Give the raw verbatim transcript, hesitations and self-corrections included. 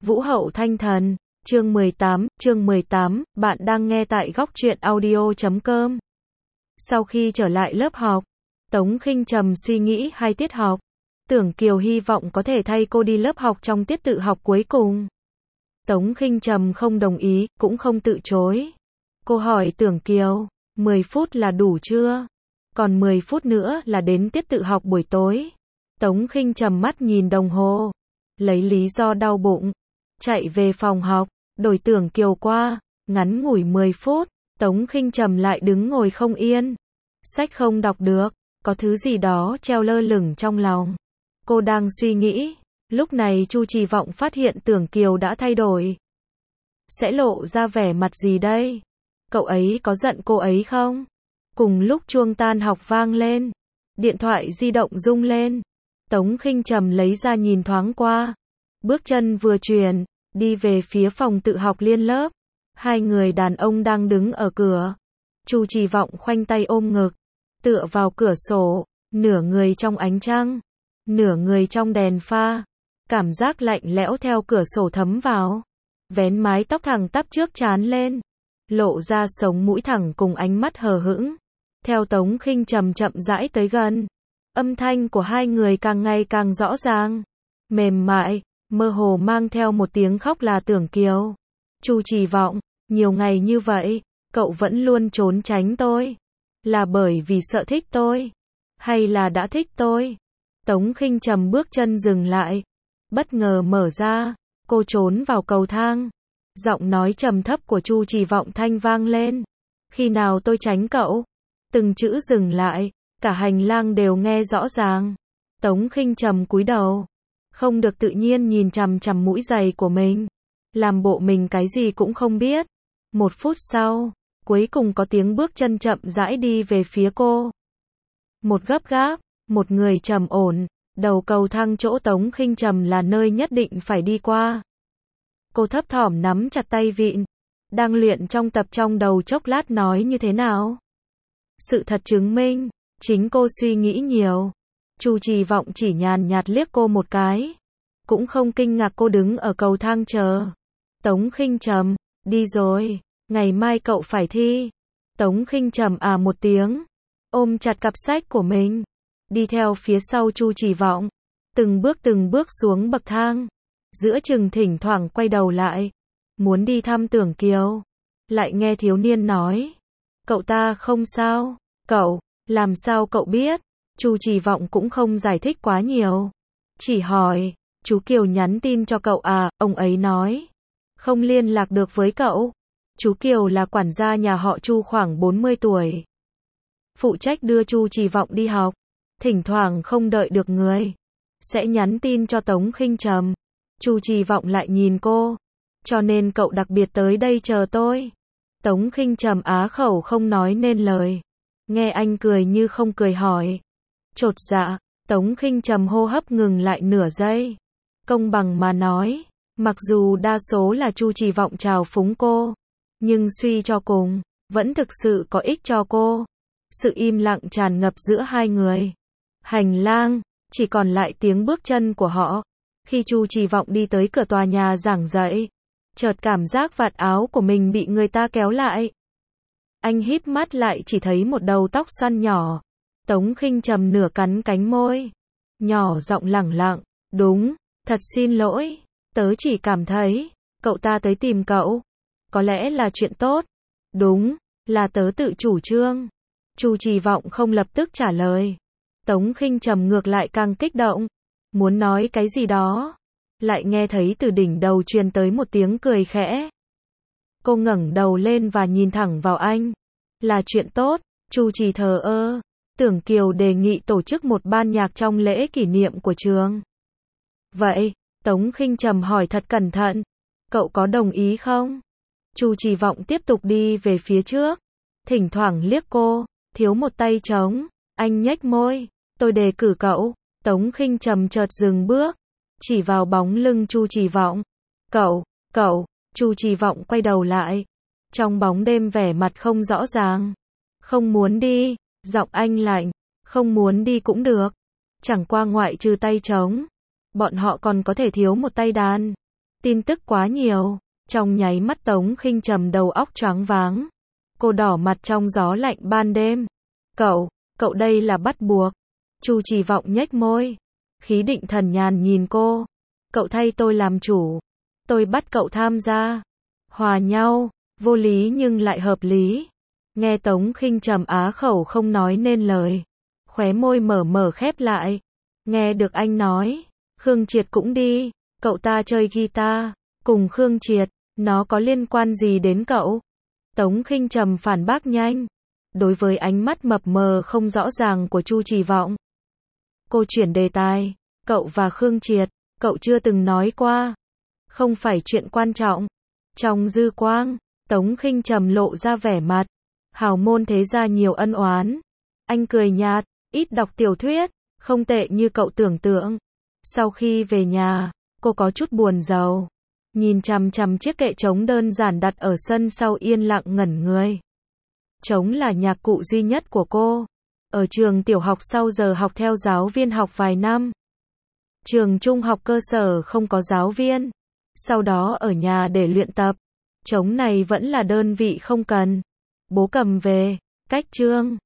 Vũ hậu thanh thần, chương mười tám, chương mười tám, bạn đang nghe tại góc truyện audio chấm com. Sau khi trở lại lớp học, Tống Khinh Trầm suy nghĩ hai tiết học. Tưởng Kiều hy vọng có thể thay cô đi lớp học trong tiết tự học cuối cùng. Tống Khinh Trầm không đồng ý, cũng không từ chối. Cô hỏi Tưởng Kiều, mười phút là đủ chưa? Còn mười phút nữa là đến tiết tự học buổi tối. Tống Khinh Trầm mắt nhìn đồng hồ, lấy lý do đau bụng, chạy về phòng học, đổi Tưởng Kiều qua, ngắn ngủi mười phút, Tống Khinh Trầm lại đứng ngồi không yên. Sách không đọc được, có thứ gì đó treo lơ lửng trong lòng. Cô đang suy nghĩ, lúc này Chu Trì Vọng phát hiện Tưởng Kiều đã thay đổi. Sẽ lộ ra vẻ mặt gì đây? Cậu ấy có giận cô ấy không? Cùng lúc chuông tan học vang lên, điện thoại di động rung lên. Tống Khinh Trầm lấy ra nhìn thoáng qua, bước chân vừa chuyển, đi về phía phòng tự học liên lớp. Hai người đàn ông đang đứng ở cửa. Chu Trì Vọng khoanh tay ôm ngực, tựa vào cửa sổ, nửa người trong ánh trăng, nửa người trong đèn pha. Cảm giác lạnh lẽo theo cửa sổ thấm vào. Vén mái tóc thẳng tắp trước trán lên, lộ ra sống mũi thẳng cùng ánh mắt hờ hững. Theo Tống Khinh Trầm chậm rãi tới gần, âm thanh của hai người càng ngày càng rõ ràng, mềm mại, mơ hồ mang theo một tiếng khóc là Tưởng Kiều. Chu Trì Vọng, nhiều ngày như vậy, cậu vẫn luôn trốn tránh tôi. Là bởi vì sợ thích tôi? Hay là đã thích tôi? Tống Khinh Trầm bước chân dừng lại, bất ngờ mở ra, cô trốn vào cầu thang. Giọng nói trầm thấp của Chu Trì Vọng thanh vang lên. Khi nào tôi tránh cậu? Từng chữ dừng lại, cả hành lang đều nghe rõ ràng. Tống Khinh Trầm cúi đầu, không được tự nhiên nhìn chằm chằm mũi giày của mình, làm bộ mình cái gì cũng không biết. Một phút sau, cuối cùng có tiếng bước chân chậm rãi đi về phía cô. Một gấp gáp, một người trầm ổn, đầu cầu thang chỗ Tống Khinh Trầm là nơi nhất định phải đi qua. Cô thấp thỏm nắm chặt tay vịn, đang luyện trong tập trong đầu chốc lát nói như thế nào. Sự thật chứng minh, chính cô suy nghĩ nhiều. Chu Trì Vọng chỉ nhàn nhạt liếc cô một cái, cũng không kinh ngạc cô đứng ở cầu thang chờ. Tống Khinh Trầm, đi rồi, ngày mai cậu phải thi. Tống Khinh Trầm à một tiếng, ôm chặt cặp sách của mình, đi theo phía sau Chu Trì Vọng, từng bước từng bước xuống bậc thang. Giữa chừng thỉnh thoảng quay đầu lại, muốn đi thăm Tưởng Kiều, lại nghe thiếu niên nói, cậu ta không sao. Cậu, làm sao cậu biết? Chu Trì Vọng cũng không giải thích quá nhiều, chỉ hỏi, chú Kiều nhắn tin cho cậu à? Ông ấy nói, không liên lạc được với cậu. Chú Kiều là quản gia nhà họ Chu khoảng bốn mươi tuổi, phụ trách đưa Chu Trì Vọng đi học, thỉnh thoảng không đợi được người, sẽ nhắn tin cho Tống Khinh Trầm. Chu Trì Vọng lại nhìn cô, cho nên cậu đặc biệt tới đây chờ tôi. Tống Khinh Trầm á khẩu không nói nên lời, nghe anh cười như không cười hỏi. Chột dạ, Tống Khinh Trầm hô hấp ngừng lại nửa giây. Công bằng mà nói, mặc dù đa số là Chu Trì Vọng trào phúng cô, nhưng suy cho cùng, vẫn thực sự có ích cho cô. Sự im lặng tràn ngập giữa hai người. Hành lang, chỉ còn lại tiếng bước chân của họ. Khi Chu Trì Vọng đi tới cửa tòa nhà giảng dạy, chợt cảm giác vạt áo của mình bị người ta kéo lại. Anh híp mắt lại chỉ thấy một đầu tóc xoăn nhỏ. Tống Khinh Trầm nửa cắn cánh môi, nhỏ giọng lẳng lặng, đúng, thật xin lỗi, tớ chỉ cảm thấy, cậu ta tới tìm cậu, có lẽ là chuyện tốt. Đúng, là tớ tự chủ trương. Chu Trì Vọng không lập tức trả lời. Tống Khinh Trầm ngược lại càng kích động, muốn nói cái gì đó, lại nghe thấy từ đỉnh đầu truyền tới một tiếng cười khẽ. Cô ngẩng đầu lên và nhìn thẳng vào anh. Là chuyện tốt. Chu Trì thờ ơ. Tưởng Kiều đề nghị tổ chức một ban nhạc trong lễ kỷ niệm của trường. Vậy, Tống Khinh Trầm hỏi thật cẩn thận, cậu có đồng ý không? Chu Trì Vọng tiếp tục đi về phía trước, thỉnh thoảng liếc cô, thiếu một tay trống. Anh nhếch môi, tôi đề cử cậu. Tống Khinh Trầm chợt dừng bước, chỉ vào bóng lưng Chu Trì Vọng. Cậu, cậu, Chu Trì Vọng quay đầu lại, trong bóng đêm vẻ mặt không rõ ràng. Không muốn đi, giọng anh lạnh, không muốn đi cũng được. Chẳng qua ngoại trừ tay trống, bọn họ còn có thể thiếu một tay đàn. Tin tức quá nhiều, trong nháy mắt Tống Khinh Trầm đầu óc choáng váng. Cô đỏ mặt trong gió lạnh ban đêm. Cậu, cậu đây là bắt buộc. Chu Chỉ Vọng nhếch môi. Khí định thần nhàn nhìn cô. Cậu thay tôi làm chủ. Tôi bắt cậu tham gia. Hòa nhau, vô lý nhưng lại hợp lý. Nghe Tống Khinh Trầm á khẩu không nói nên lời. Khóe môi mở mở khép lại. Nghe được anh nói. Khương Triệt cũng đi. Cậu ta chơi guitar. Cùng Khương Triệt. Nó có liên quan gì đến cậu? Tống Khinh Trầm phản bác nhanh. Đối với ánh mắt mập mờ không rõ ràng của Chu Chỉ Vọng, cô chuyển đề tài. Cậu và Khương Triệt, cậu chưa từng nói qua. Không phải chuyện quan trọng. Trong dư quang, Tống Khinh Trầm lộ ra vẻ mặt. Hào môn thế gia nhiều ân oán. Anh cười nhạt, ít đọc tiểu thuyết, không tệ như cậu tưởng tượng. Sau khi về nhà, cô có chút buồn rầu. Nhìn chằm chằm chiếc kệ trống đơn giản đặt ở sân sau yên lặng ngẩn người. Trống là nhạc cụ duy nhất của cô. Ở trường tiểu học sau giờ học theo giáo viên học vài năm. Trường trung học cơ sở không có giáo viên. Sau đó ở nhà để luyện tập. Trống này vẫn là đơn vị không cần. Bố cầm về, cách chương.